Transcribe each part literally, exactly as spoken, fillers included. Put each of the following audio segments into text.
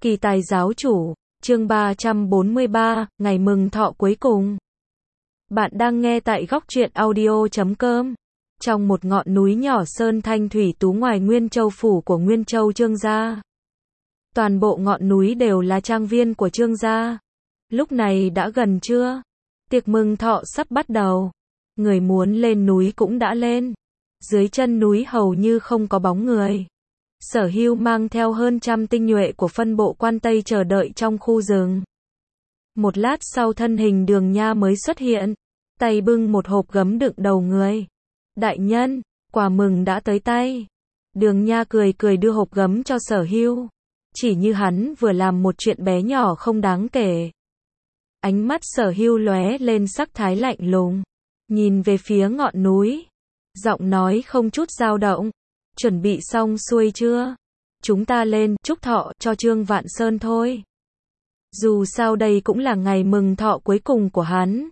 Kỳ tài giáo chủ, chương ba trăm bốn mươi ba, ngày mừng thọ cuối cùng. Bạn đang nghe tại góc truyện audio chấm com. Trong một ngọn núi nhỏ sơn thanh thủy tú ngoài Nguyên Châu phủ của Nguyên Châu Trương gia. Toàn bộ ngọn núi đều là trang viên của Trương gia. Lúc này đã gần trưa. Tiệc mừng thọ sắp bắt đầu. Người muốn lên núi cũng đã lên. Dưới chân núi hầu như không có bóng người. Sở Hưu mang theo hơn trăm tinh nhuệ của phân bộ quan Tây chờ đợi trong khu rừng. Một lát sau thân hình Đường Nha mới xuất hiện, tay bưng một hộp gấm đựng đầu người. Đại nhân, quà mừng đã tới tay. Đường Nha cười cười đưa hộp gấm cho Sở Hưu. Chỉ như hắn vừa làm một chuyện bé nhỏ không đáng kể. Ánh mắt Sở Hưu lóe lên sắc thái lạnh lùng, nhìn về phía ngọn núi, giọng nói không chút dao động. Chuẩn bị xong xuôi chưa? Chúng ta lên chúc thọ cho Trương Vạn Sơn thôi. Dù sao đây cũng là ngày mừng thọ cuối cùng của hắn.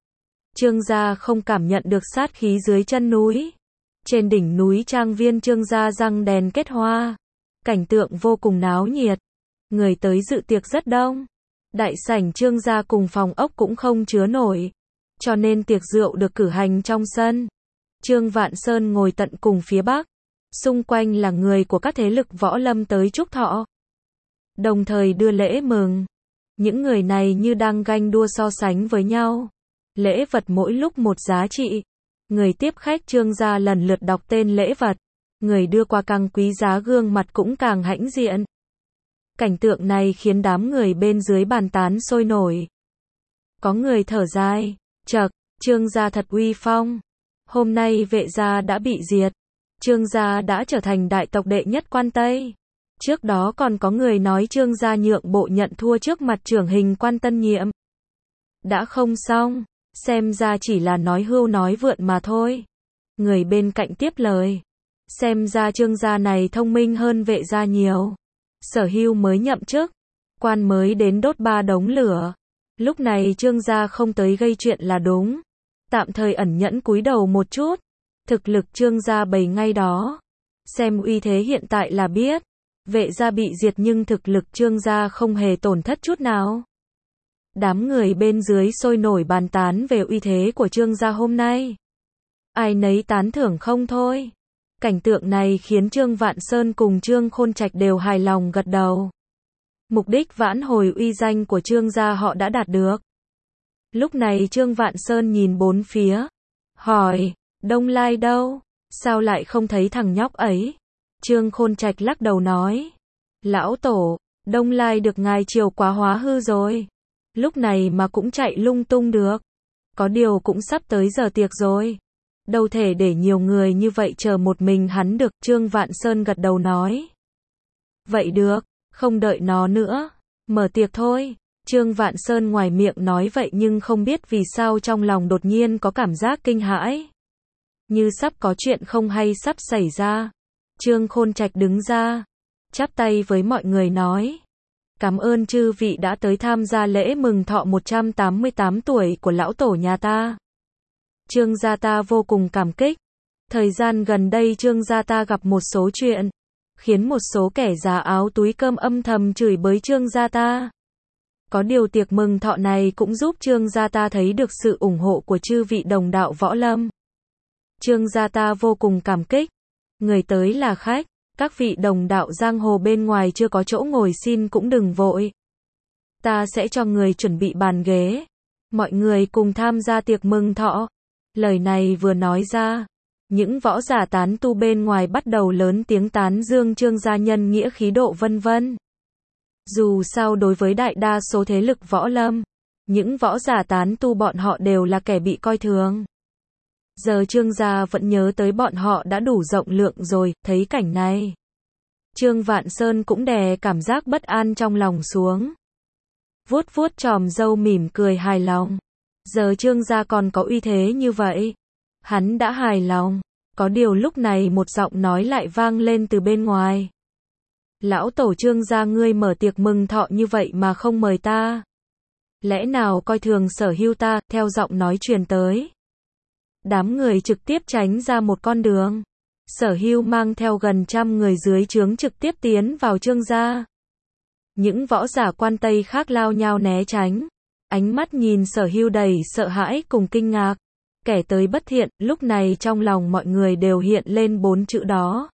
Trương gia không cảm nhận được sát khí dưới chân núi. Trên đỉnh núi trang viên Trương gia răng đèn kết hoa. Cảnh tượng vô cùng náo nhiệt. Người tới dự tiệc rất đông. Đại sảnh Trương gia cùng phòng ốc cũng không chứa nổi. Cho nên tiệc rượu được cử hành trong sân. Trương Vạn Sơn ngồi tận cùng phía bắc. Xung quanh là người của các thế lực võ lâm tới chúc thọ. Đồng thời đưa lễ mừng. Những người này như đang ganh đua so sánh với nhau. Lễ vật mỗi lúc một giá trị. Người tiếp khách Trương gia lần lượt đọc tên lễ vật. Người đưa qua càng quý giá gương mặt cũng càng hãnh diện. Cảnh tượng này khiến đám người bên dưới bàn tán sôi nổi. Có người thở dài. Chậc, Trương gia thật uy phong. Hôm nay Vệ gia đã bị diệt. Trương gia đã trở thành đại tộc đệ nhất quan Tây. Trước đó còn có người nói Trương gia nhượng bộ nhận thua trước mặt trưởng hình quan tân nhiệm. Đã không xong, xem ra chỉ là nói hưu nói vượn mà thôi. Người bên cạnh tiếp lời. Xem ra Trương gia này thông minh hơn Vệ gia nhiều. Sở Hưu mới nhậm chức, quan mới đến đốt ba đống lửa. Lúc này Trương gia không tới gây chuyện là đúng. Tạm thời ẩn nhẫn cúi đầu một chút. Thực lực Trương gia bày ngay đó. Xem uy thế hiện tại là biết. Vệ gia bị diệt nhưng thực lực Trương gia không hề tổn thất chút nào. Đám người bên dưới sôi nổi bàn tán về uy thế của Trương gia hôm nay. Ai nấy tán thưởng không thôi. Cảnh tượng này khiến Trương Vạn Sơn cùng Trương Khôn Trạch đều hài lòng gật đầu. Mục đích vãn hồi uy danh của Trương gia họ đã đạt được. Lúc này Trương Vạn Sơn nhìn bốn phía. Hỏi. Đông Lai đâu? Sao lại không thấy thằng nhóc ấy? Trương Khôn Trạch lắc đầu nói. Lão tổ, Đông Lai được ngài chiều quá hóa hư rồi. Lúc này mà cũng chạy lung tung được. Có điều cũng sắp tới giờ tiệc rồi. Đâu thể để nhiều người như vậy chờ một mình hắn được. Trương Vạn Sơn gật đầu nói. Vậy được, không đợi nó nữa. Mở tiệc thôi. Trương Vạn Sơn ngoài miệng nói vậy nhưng không biết vì sao trong lòng đột nhiên có cảm giác kinh hãi. Như sắp có chuyện không hay sắp xảy ra. Trương Khôn Trạch đứng ra, chắp tay với mọi người nói. Cảm ơn chư vị đã tới tham gia lễ mừng thọ một trăm tám mươi tám tuổi của lão tổ nhà ta. Trương gia ta vô cùng cảm kích. Thời gian gần đây Trương gia ta gặp một số chuyện, khiến một số kẻ già áo túi cơm âm thầm chửi bới Trương gia ta. Có điều tiệc mừng thọ này cũng giúp Trương gia ta thấy được sự ủng hộ của chư vị đồng đạo võ lâm. Trương gia ta vô cùng cảm kích. Người tới là khách, các vị đồng đạo giang hồ bên ngoài chưa có chỗ ngồi xin cũng đừng vội. Ta sẽ cho người chuẩn bị bàn ghế. Mọi người cùng tham gia tiệc mừng thọ. Lời này vừa nói ra, những võ giả tán tu bên ngoài bắt đầu lớn tiếng tán dương Trương gia nhân nghĩa khí độ vân vân. Dù sao đối với đại đa số thế lực võ lâm, những võ giả tán tu bọn họ đều là kẻ bị coi thường. Giờ Trương gia vẫn nhớ tới bọn họ đã đủ rộng lượng rồi. Thấy cảnh này, Trương Vạn Sơn cũng đè cảm giác bất an trong lòng xuống. Vuốt vuốt chòm râu mỉm cười hài lòng. Giờ Trương gia còn có uy thế như vậy. Hắn đã hài lòng. Có điều lúc này một giọng nói lại vang lên từ bên ngoài. Lão tổ Trương gia ngươi mở tiệc mừng thọ như vậy mà không mời ta. Lẽ nào coi thường Sở Hưu ta? Theo giọng nói truyền tới. Đám người trực tiếp tránh ra một con đường. Sở Hưu mang theo gần trăm người dưới trướng trực tiếp tiến vào Trương gia. Những võ giả quan Tây khác lao nhao né tránh. Ánh mắt nhìn Sở Hưu đầy sợ hãi cùng kinh ngạc. Kẻ tới bất thiện, lúc này trong lòng mọi người đều hiện lên bốn chữ đó.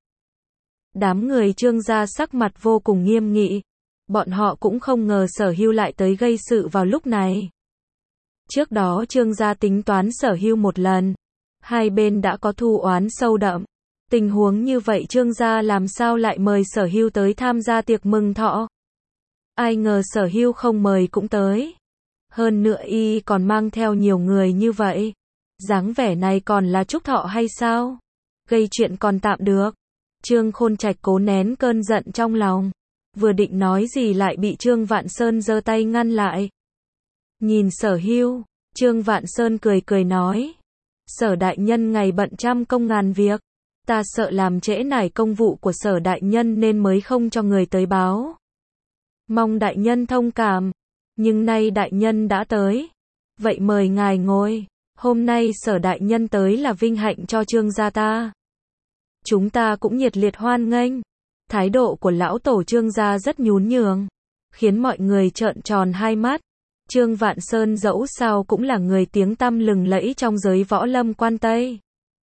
Đám người Trương gia sắc mặt vô cùng nghiêm nghị. Bọn họ cũng không ngờ Sở Hưu lại tới gây sự vào lúc này. Trước đó Trương gia tính toán Sở Hưu một lần. Hai bên đã có thù oán sâu đậm. Tình huống như vậy Trương gia làm sao lại mời Sở Hưu tới tham gia tiệc mừng thọ. Ai ngờ Sở Hưu không mời cũng tới. Hơn nữa y còn mang theo nhiều người như vậy. Dáng vẻ này còn là chúc thọ hay sao? Gây chuyện còn tạm được. Trương Khôn Trạch cố nén cơn giận trong lòng. Vừa định nói gì lại bị Trương Vạn Sơn giơ tay ngăn lại. Nhìn Sở Hưu, Trương Vạn Sơn cười cười nói. Sở đại nhân ngày bận trăm công ngàn việc. Ta sợ làm trễ nải công vụ của Sở đại nhân nên mới không cho người tới báo. Mong đại nhân thông cảm. Nhưng nay đại nhân đã tới. Vậy mời ngài ngồi. Hôm nay Sở đại nhân tới là vinh hạnh cho Trương gia ta. Chúng ta cũng nhiệt liệt hoan nghênh. Thái độ của lão tổ Trương gia rất nhún nhường, khiến mọi người trợn tròn hai mắt. Trương Vạn Sơn dẫu sao cũng là người tiếng tăm lừng lẫy trong giới võ lâm quan Tây.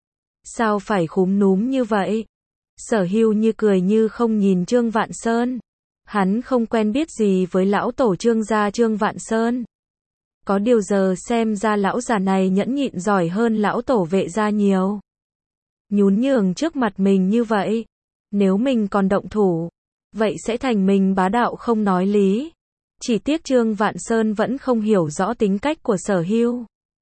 Sao phải khúm núm như vậy? Sở Hưu như cười như không nhìn Trương Vạn Sơn. Hắn không quen biết gì với lão tổ Trương gia Trương Vạn Sơn. Có điều giờ xem ra lão già này nhẫn nhịn giỏi hơn lão tổ Vệ gia nhiều. Nhún nhường trước mặt mình như vậy. Nếu mình còn động thủ, vậy sẽ thành mình bá đạo không nói lý. Chỉ tiếc Trương Vạn Sơn vẫn không hiểu rõ tính cách của Sở Hưu.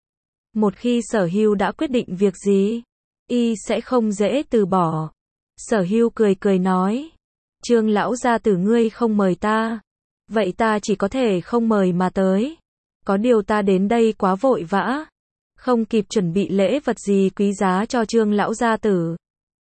Một khi Sở Hưu đã quyết định việc gì, y sẽ không dễ từ bỏ. Sở Hưu cười cười nói. Trương lão gia tử ngươi không mời ta. Vậy ta chỉ có thể không mời mà tới. Có điều ta đến đây quá vội vã. Không kịp chuẩn bị lễ vật gì quý giá cho Trương lão gia tử.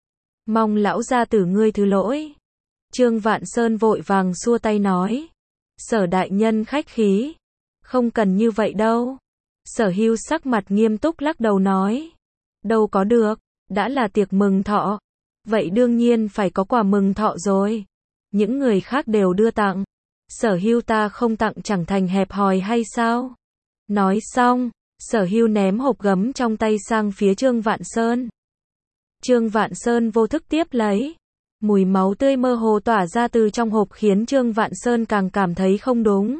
Mong lão gia tử ngươi thứ lỗi. Trương Vạn Sơn vội vàng xua tay nói. Sở đại nhân khách khí. Không cần như vậy đâu. Sở Hưu sắc mặt nghiêm túc lắc đầu nói. Đâu có được, đã là tiệc mừng thọ. Vậy đương nhiên phải có quà mừng thọ rồi. Những người khác đều đưa tặng. Sở Hưu ta không tặng chẳng thành hẹp hòi hay sao? Nói xong, Sở Hưu ném hộp gấm trong tay sang phía Trương Vạn Sơn. Trương Vạn Sơn vô thức tiếp lấy. Mùi máu tươi mơ hồ tỏa ra từ trong hộp khiến Trương Vạn Sơn càng cảm thấy không đúng.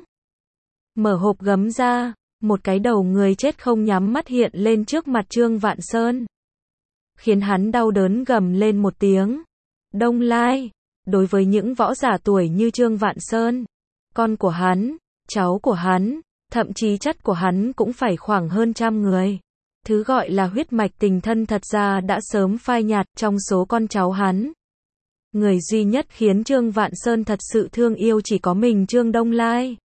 Mở hộp gấm ra, một cái đầu người chết không nhắm mắt hiện lên trước mặt Trương Vạn Sơn. Khiến hắn đau đớn gầm lên một tiếng. Đông Lai, đối với những võ giả tuổi như Trương Vạn Sơn, con của hắn, cháu của hắn, thậm chí chất của hắn cũng phải khoảng hơn trăm người. Thứ gọi là huyết mạch tình thân thật ra đã sớm phai nhạt trong số con cháu hắn. Người duy nhất khiến Trương Vạn Sơn thật sự thương yêu chỉ có mình Trương Đông Lai.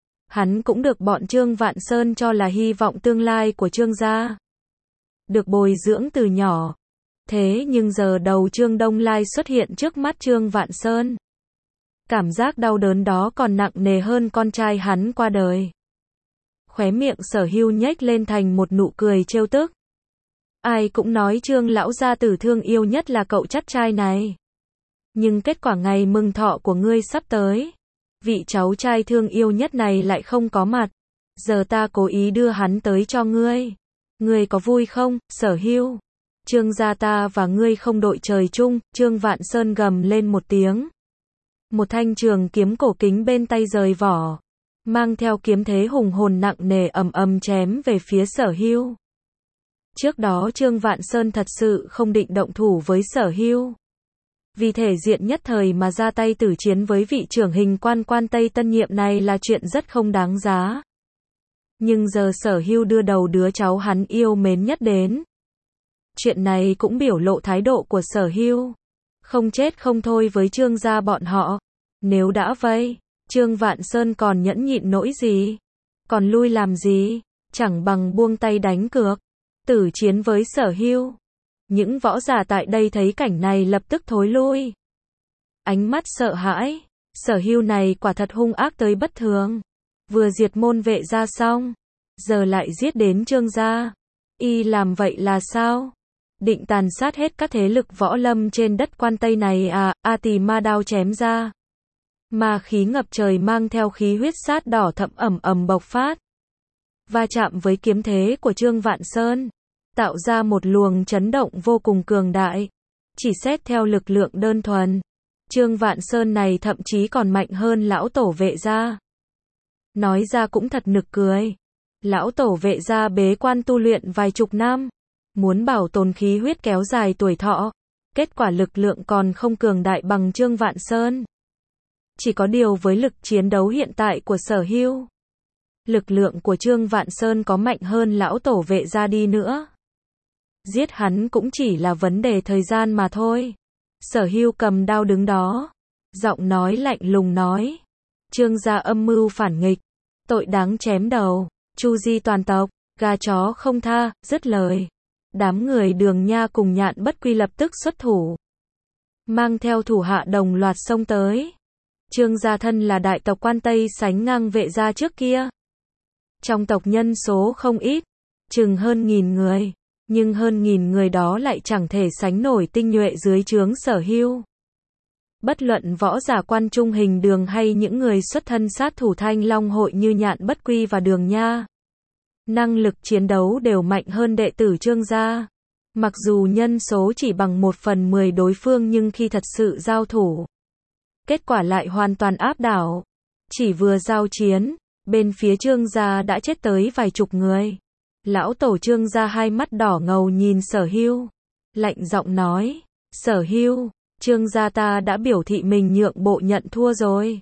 Hắn cũng được bọn Trương Vạn Sơn cho là hy vọng tương lai của Trương gia. Được bồi dưỡng từ nhỏ. Thế nhưng giờ đầu Trương Đông Lai xuất hiện trước mắt Trương Vạn Sơn. Cảm giác đau đớn đó còn nặng nề hơn con trai hắn qua đời. Khóe miệng Sở Hưu nhếch lên thành một nụ cười trêu tức. Ai cũng nói Trương lão gia tử thương yêu nhất là cậu chắt trai này. Nhưng kết quả ngày mừng thọ của ngươi sắp tới. Vị cháu trai thương yêu nhất này lại không có mặt. Giờ ta cố ý đưa hắn tới cho ngươi. Ngươi có vui không, Sở Hưu? Trương gia ta và ngươi không đội trời chung. Trương Vạn Sơn gầm lên một tiếng. Một thanh trường kiếm cổ kính bên tay rời vỏ. Mang theo kiếm thế hùng hồn nặng nề ầm ầm chém về phía Sở Hưu. Trước đó Trương Vạn Sơn thật sự không định động thủ với Sở Hưu. Vì thể diện nhất thời mà ra tay tử chiến với vị trưởng hình quan quan Tây tân nhiệm này là chuyện rất không đáng giá. Nhưng giờ Sở Hưu đưa đầu đứa cháu hắn yêu mến nhất đến. Chuyện này cũng biểu lộ thái độ của Sở Hưu. Không chết không thôi với Trương gia bọn họ. Nếu đã vây, Trương Vạn Sơn còn nhẫn nhịn nỗi gì? Còn lui làm gì? Chẳng bằng buông tay đánh cược. Tử chiến với Sở Hưu. Những võ giả tại đây thấy cảnh này lập tức thối lui. Ánh mắt sợ hãi. Sở Hưu này quả thật hung ác tới bất thường. Vừa diệt môn Vệ gia xong, giờ lại giết đến Trương gia. Y làm vậy là sao? Định tàn sát hết các thế lực võ lâm trên đất quan Tây này à? A tì ma đao chém ra. Ma khí ngập trời mang theo khí huyết sát đỏ thẫm ầm ầm bộc phát. Va chạm với kiếm thế của Trương Vạn Sơn, tạo ra một luồng chấn động vô cùng cường đại. Chỉ xét theo lực lượng đơn thuần, Trương Vạn Sơn này thậm chí còn mạnh hơn lão tổ Vệ gia. Nói ra cũng thật nực cười. Lão tổ Vệ gia bế quan tu luyện vài chục năm, muốn bảo tồn khí huyết kéo dài tuổi thọ, kết quả lực lượng còn không cường đại bằng Trương Vạn Sơn. Chỉ có điều với lực chiến đấu hiện tại của Sở Hưu, lực lượng của Trương Vạn Sơn có mạnh hơn lão tổ Vệ gia đi nữa, giết hắn cũng chỉ là vấn đề thời gian mà thôi. Sở Hưu cầm đao đứng đó, giọng nói lạnh lùng nói: Trương gia âm mưu phản nghịch, tội đáng chém đầu, chu di toàn tộc, gà chó không tha. Dứt lời, đám người Đường Nha cùng Nhạn Bất Quy lập tức xuất thủ, mang theo thủ hạ đồng loạt xông tới. Trương gia thân là đại tộc quan Tây sánh ngang Vệ gia trước kia. Trong tộc nhân số không ít, chừng hơn nghìn người, nhưng hơn nghìn người đó lại chẳng thể sánh nổi tinh nhuệ dưới trướng Sở Hưu. Bất luận võ giả quan trung hình Đường hay những người xuất thân sát thủ Thanh Long hội như Nhạn Bất Quy và Đường Nha, năng lực chiến đấu đều mạnh hơn đệ tử Trương gia. Mặc dù nhân số chỉ bằng một phần mười đối phương nhưng khi thật sự giao thủ, kết quả lại hoàn toàn áp đảo. Chỉ vừa giao chiến, bên phía Trương gia đã chết tới vài chục người. Lão tổ Trương gia hai mắt đỏ ngầu nhìn Sở Hưu, lạnh giọng nói: Sở Hưu, Trương gia ta đã biểu thị mình nhượng bộ nhận thua rồi.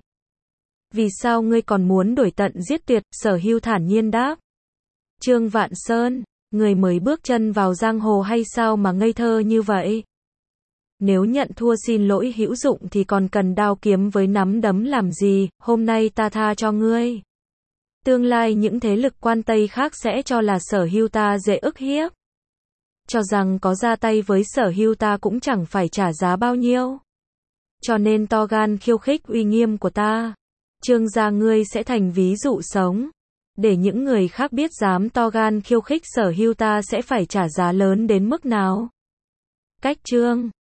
Vì sao ngươi còn muốn đuổi tận giết tuyệt? Sở Hưu thản nhiên đáp: Trương Vạn Sơn, người mới bước chân vào giang hồ hay sao mà ngây thơ như vậy? Nếu nhận thua xin lỗi hữu dụng thì còn cần đao kiếm với nắm đấm làm gì? Hôm nay ta tha cho ngươi, tương lai những thế lực quan Tây khác sẽ cho là Sở Hưu ta dễ ức hiếp, cho rằng có ra tay với Sở Hưu ta cũng chẳng phải trả giá bao nhiêu, cho nên to gan khiêu khích uy nghiêm của ta. Trương gia ngươi sẽ thành ví dụ sống, để những người khác biết dám to gan khiêu khích Sở Hưu ta sẽ phải trả giá lớn đến mức nào. Cách Trương